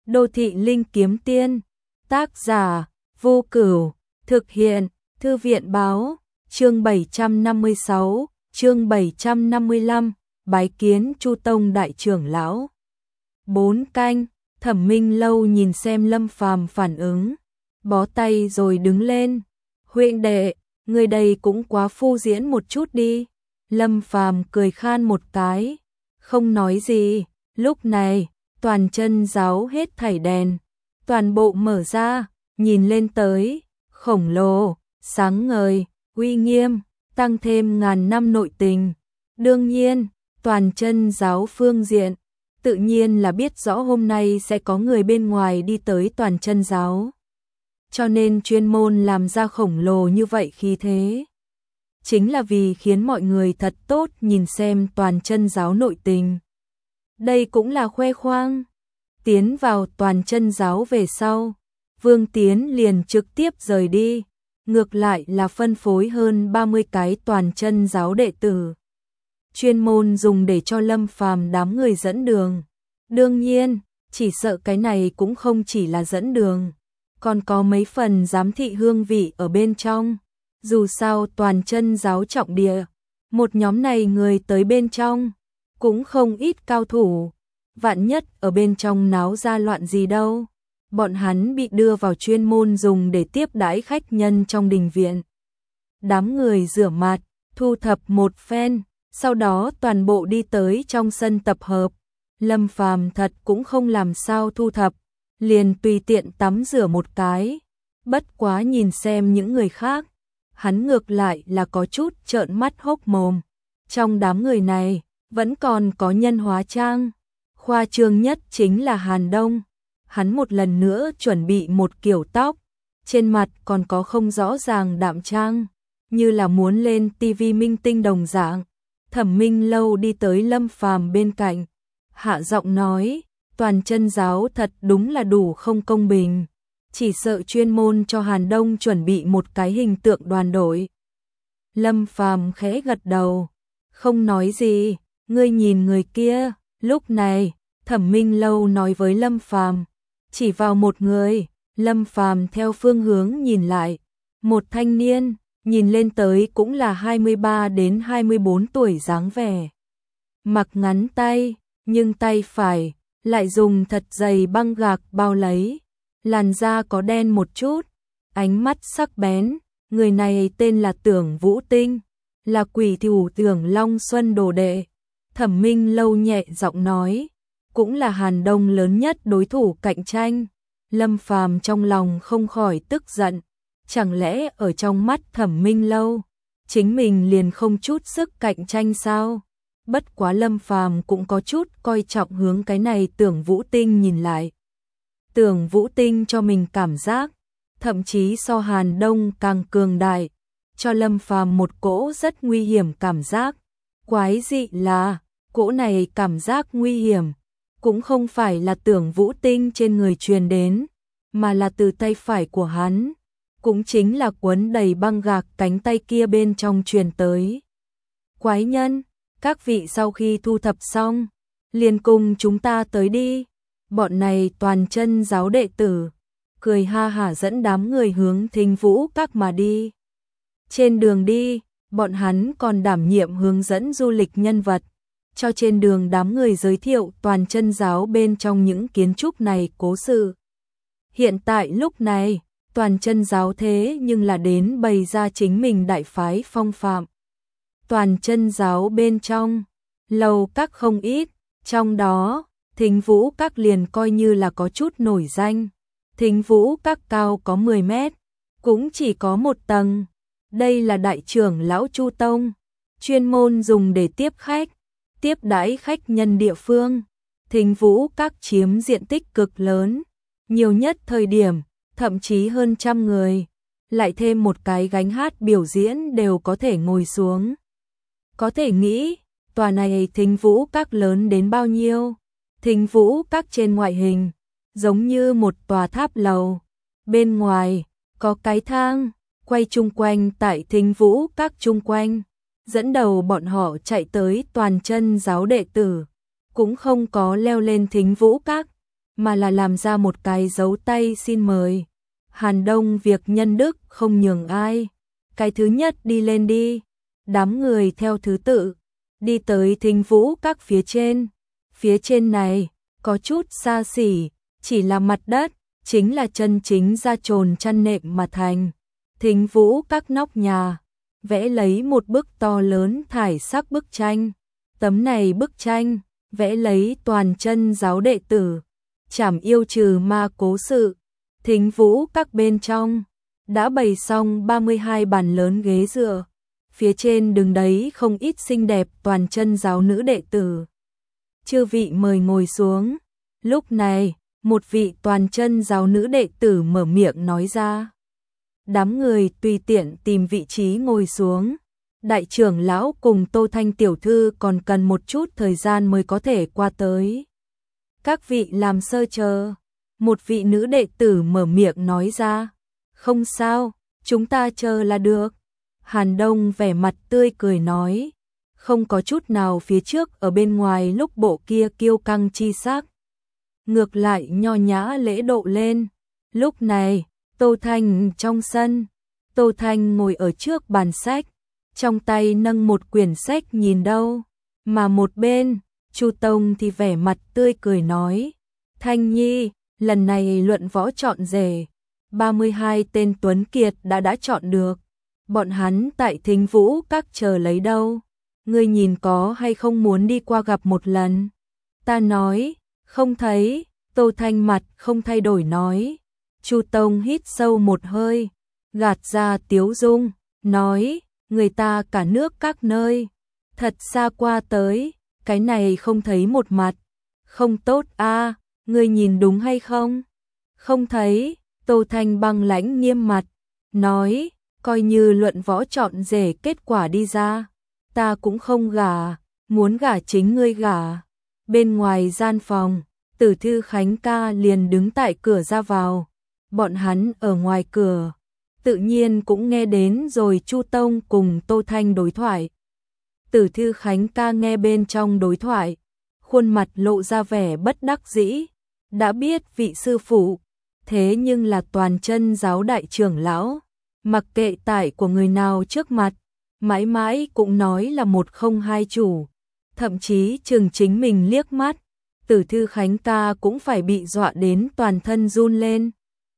Đô thị linh kiếm tiên, tác giả, Vô Cửu, thực hiện, Thư viện báo, chương 756, chương 755, bái kiến Chu Tông đại trưởng lão. 4 canh, Thẩm Minh Lâu nhìn xem Lâm Phàm phản ứng, bó tay rồi đứng lên. Huynh đệ, người đây cũng quá phô diễn một chút đi. Lâm Phàm cười khan một cái, không nói gì. Lúc này, toàn chân giáo hết thảy đèn, toàn bộ mở ra, nhìn lên tới, khổng lồ, sáng ngời, uy nghiêm, tăng thêm ngàn năm nội tình. Đương nhiên, toàn chân giáo phương diện, tự nhiên là biết rõ hôm nay sẽ có người bên ngoài đi tới toàn chân giáo. Cho nên chuyên môn làm ra khổng lồ như vậy khí thế. Chính là vì khiến mọi người thật tốt nhìn xem toàn chân giáo nội tình. Đây cũng là khoe khoang. Tiến vào toàn chân giáo về sau, Vương Tiến liền trực tiếp rời đi, ngược lại là phân phối hơn 30 cái toàn chân giáo đệ tử. Chuyên môn dùng để cho Lâm Phàm đám người dẫn đường. Đương nhiên, chỉ sợ cái này cũng không chỉ là dẫn đường, còn có mấy phần giám thị hương vị ở bên trong. Dù sao toàn chân giáo trọng địa, một nhóm này người tới bên trong, cũng không ít cao thủ. Vạn nhất ở bên trong náo ra loạn gì đâu. Bọn hắn bị đưa vào chuyên môn dùng để tiếp đãi khách nhân trong đình viện. Đám người rửa mặt, thu thập một phen, sau đó toàn bộ đi tới trong sân tập hợp. Lâm Phàm thật cũng không làm sao thu thập, liền tùy tiện tắm rửa một cái. Bất quá nhìn xem những người khác, hắn ngược lại là có chút trợn mắt hốc mồm. Trong đám người này, vẫn còn có nhân hóa trang. Khoa trương nhất chính là Hàn Đông. Hắn một lần nữa chuẩn bị một kiểu tóc, trên mặt còn có không rõ ràng đạm trang, như là muốn lên tivi minh tinh đồng dạng. Thẩm Minh Lâu đi tới Lâm Phàm bên cạnh, hạ giọng nói, toàn chân giáo thật đúng là đủ không công bình, chỉ sợ chuyên môn cho Hàn Đông chuẩn bị một cái hình tượng đoàn đội. Lâm Phàm khẽ gật đầu, không nói gì, ngươi nhìn người kia. Lúc này, Thẩm Minh Lâu nói với Lâm Phàm, chỉ vào một người. Lâm Phàm theo phương hướng nhìn lại, một thanh niên, nhìn lên tới cũng là 23 đến 24 tuổi dáng vẻ. Mặc ngắn tay, nhưng tay phải lại dùng thật dày băng gạc bao lấy, làn da có đen một chút, ánh mắt sắc bén. Người này tên là Tưởng Vũ Tinh, là quỷ thủ Tưởng Long Xuân đồ đệ. Thẩm Minh Lâu nhẹ giọng nói, cũng là Hàn Đông lớn nhất đối thủ cạnh tranh. Lâm Phàm trong lòng không khỏi tức giận, chẳng lẽ ở trong mắt Thẩm Minh Lâu, chính mình liền không chút sức cạnh tranh sao? Bất quá Lâm Phàm cũng có chút coi trọng hướng cái này Tưởng Vũ Tinh nhìn lại. Tưởng Vũ Tinh cho mình cảm giác, thậm chí so Hàn Đông càng cường đại, cho Lâm Phàm một cỗ rất nguy hiểm cảm giác. Quái dị là, cỗ này cảm giác nguy hiểm cũng không phải là Tưởng Vũ Tinh trên người truyền đến, mà là từ tay phải của hắn, cũng chính là quấn đầy băng gạc cánh tay kia bên trong truyền tới. Quái nhân, các vị sau khi thu thập xong, liền cùng chúng ta tới đi. Bọn này toàn chân giáo đệ tử, cười ha hả dẫn đám người hướng Thính Vũ Các mà đi. Trên đường đi, bọn hắn còn đảm nhiệm hướng dẫn du lịch nhân vật, cho trên đường đám người giới thiệu toàn chân giáo bên trong những kiến trúc này cố sự. Hiện tại lúc này, toàn chân giáo thế nhưng là đến bày ra chính mình đại phái phong phạm. Toàn chân giáo bên trong, lầu các không ít, trong đó, Thính Vũ Các liền coi như là có chút nổi danh. Thính Vũ Các cao có 10 mét, cũng chỉ có một tầng. Đây là đại trưởng lão Chu Tông, chuyên môn dùng để tiếp khách, tiếp đãi khách nhân địa phương. Thính Vũ Các chiếm diện tích cực lớn, nhiều nhất thời điểm, thậm chí hơn 100 người, lại thêm một cái gánh hát biểu diễn đều có thể ngồi xuống. Có thể nghĩ, tòa này Thính Vũ Các lớn đến bao nhiêu. Thính Vũ Các trên ngoại hình, giống như một tòa tháp lầu. Bên ngoài, có cái thang, quay chung quanh tại Thính Vũ Các chung quanh. Dẫn đầu bọn họ chạy tới toàn chân giáo đệ tử, cũng không có leo lên Thính Vũ Các, mà là làm ra một cái dấu tay xin mời. Hàn Đông việc nhân đức không nhường ai. Cái thứ nhất đi lên đi. Đám người theo thứ tự đi tới Thính Vũ Các phía trên. Phía trên này có chút xa xỉ, chỉ là mặt đất, chính là chân chính da trồn chăn nệm mà thành. Thính Vũ Các nóc nhà vẽ lấy một bức to lớn thải sắc bức tranh. Tấm này bức tranh vẽ lấy toàn chân giáo đệ tử trảm yêu trừ ma cố sự. Thính Vũ Các bên trong đã bày xong 32 bàn lớn ghế dựa. Phía trên đứng đấy không ít xinh đẹp toàn chân giáo nữ đệ tử. Chư vị mời ngồi xuống. Lúc này, một vị toàn chân giáo nữ đệ tử mở miệng nói ra. Đám người tùy tiện tìm vị trí ngồi xuống. Đại trưởng lão cùng Tô Thanh tiểu thư còn cần một chút thời gian mới có thể qua tới. Các vị làm sơ chờ. Một vị nữ đệ tử mở miệng nói ra. Không sao, chúng ta chờ là được. Hàn Đông vẻ mặt tươi cười nói. Không có chút nào phía trước ở bên ngoài lúc bộ kia kiêu căng chi sắc. Ngược lại nho nhã lễ độ lên. Lúc này, Tô Thanh trong sân. Tô Thanh ngồi ở trước bàn sách. Trong tay nâng một quyển sách nhìn đâu. Mà một bên, Chu Tông thì vẻ mặt tươi cười nói. Thanh Nhi, lần này luận võ chọn rể. 32 tên tuấn kiệt đã chọn được. Bọn hắn tại Thính Vũ Các chờ lấy đâu. Ngươi nhìn có hay không muốn đi qua gặp một lần? Ta nói, không thấy. Tô Thanh mặt không thay đổi nói. Chu Tông hít sâu một hơi, gạt ra tiếu dung, nói, người ta cả nước các nơi, thật xa qua tới, cái này không thấy một mặt, không tốt a, ngươi nhìn đúng hay không? Không thấy. Tô Thanh băng lãnh nghiêm mặt, nói, coi như luận võ chọn rể kết quả đi ra, ta cũng không gả, muốn gả chính ngươi gả. Bên ngoài gian phòng, Tử Thư Khánh ca liền đứng tại cửa ra vào. Bọn hắn ở ngoài cửa, tự nhiên cũng nghe đến rồi Chu Tông cùng Tô Thanh đối thoại. Tử Thư Khánh ca nghe bên trong đối thoại, khuôn mặt lộ ra vẻ bất đắc dĩ, đã biết vị sư phụ, thế nhưng là toàn chân giáo đại trưởng lão, mặc kệ tại của người nào trước mặt, mãi mãi cũng nói là một không hai chủ, thậm chí chừng chính mình liếc mắt, Tử Thư Khánh ca cũng phải bị dọa đến toàn thân run lên.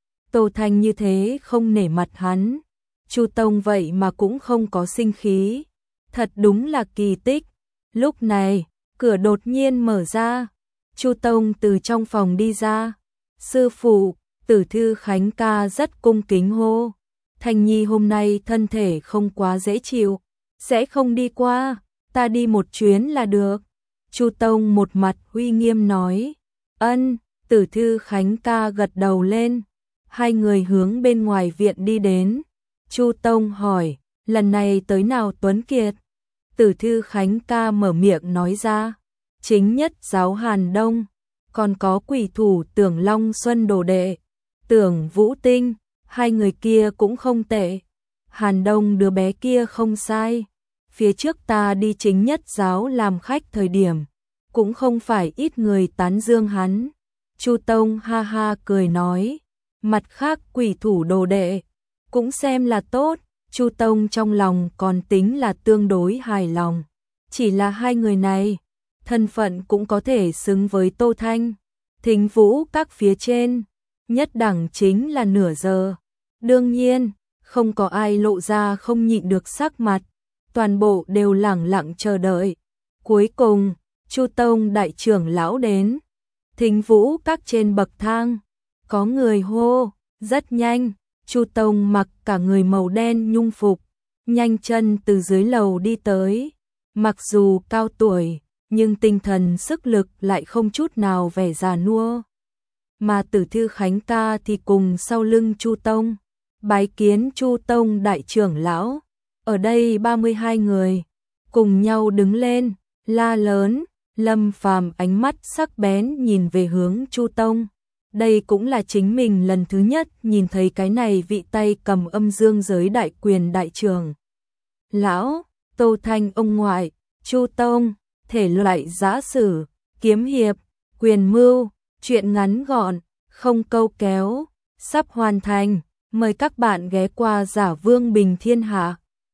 Tô Thanh như thế không nể mặt hắn, Chu Tông vậy mà cũng không có sinh khí, thật đúng là kỳ tích. Lúc này, cửa đột nhiên mở ra, Chu Tông từ trong phòng đi ra. Sư phụ, Tử Thư Khánh ca rất cung kính hô. Thanh Nhi hôm nay thân thể không quá dễ chịu, sẽ không đi qua, ta đi một chuyến là được. Chu Tông một mặt uy nghiêm nói. Ân. Tử Thư Khánh ca gật đầu lên. Hai người hướng bên ngoài viện đi đến. Chu Tông hỏi, lần này tới nào tuấn kiệt? Tử Thư Khánh ca mở miệng nói ra, chính nhất giáo Hàn Đông, còn có quỷ thủ Tưởng Long Xuân đồ đệ, Tưởng Vũ Tinh, hai người kia cũng không tệ. Hàn Đông đứa bé kia không sai, phía trước ta đi chính nhất giáo làm khách thời điểm, cũng không phải ít người tán dương hắn. Chu Tông ha ha cười nói, mặt khác quỷ thủ đồ đệ, cũng xem là tốt. Chu Tông trong lòng còn tính là tương đối hài lòng, chỉ là hai người này, thân phận cũng có thể xứng với Tô Thanh. Thính Vũ Các phía trên, nhất đẳng chính là nửa giờ. Đương nhiên, không có ai lộ ra không nhịn được sắc mặt, toàn bộ đều lẳng lặng chờ đợi. Cuối cùng, Chu Tông đại trưởng lão đến. Thính Vũ Các trên bậc thang, có người hô, rất nhanh. Chu Tông mặc cả người màu đen nhung phục, nhanh chân từ dưới lầu đi tới. Mặc dù cao tuổi, nhưng tinh thần sức lực lại không chút nào vẻ già nua. Mà Tử Thư Khánh ca thì cùng sau lưng Chu Tông, bái kiến Chu Tông đại trưởng lão. Ở đây 32 người, cùng nhau đứng lên, la lớn. Lâm Phàm ánh mắt sắc bén nhìn về hướng Chu Tông. Đây cũng là chính mình lần thứ nhất nhìn thấy cái này vị tay cầm âm dương giới đại quyền đại trưởng lão. Tô Thanh ông ngoại, Chu Tông, thể loại giã sử, kiếm hiệp, quyền mưu, Chuyện ngắn gọn, không câu kéo, sắp hoàn thành. Mời các bạn ghé qua Giả Vương Bình Thiên Hạ.